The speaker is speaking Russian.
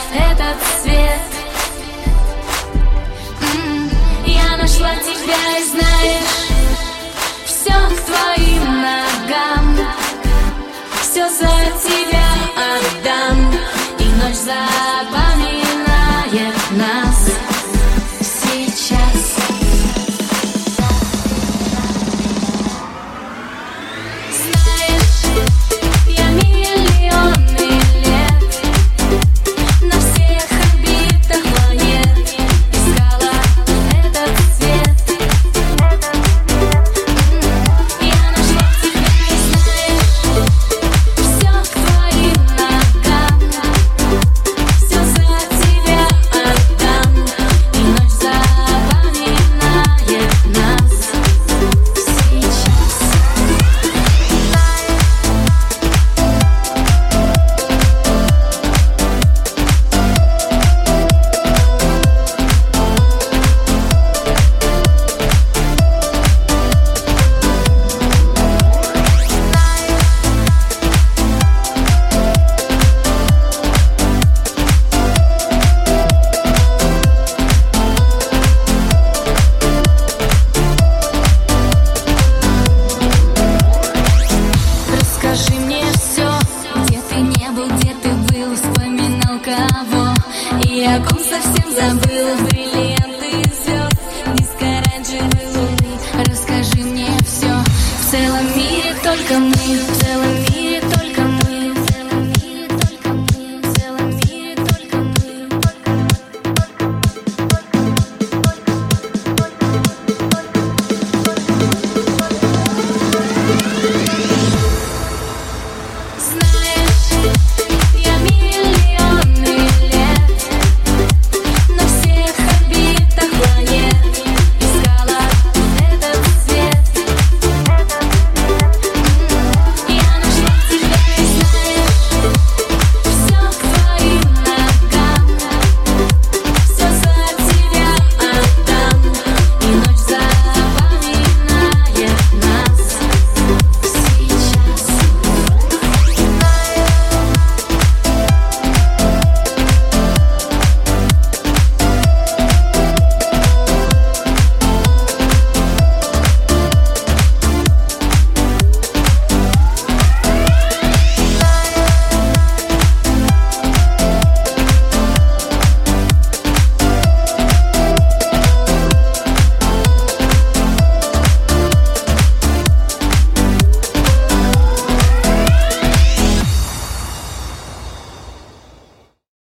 этот свет. Я нашла тебя и знаешь, все к твоим ногам, все за тебя отдам, и ночь запоминает нас сейчас. Знаешь, я миллионы лет на всех орбитах планет искала этот свет. Я нашла тебя и знаешь, все к твоим ногам, все за тебя отдам, и ночь запоминает нас сейчас. Расскажи мне все, где ты не был, где ты был, вспоминал кого, и о ком совсем забыл. Бриллианты звезд, диск оранжевой луны. Расскажи мне все, в целом мире только мы.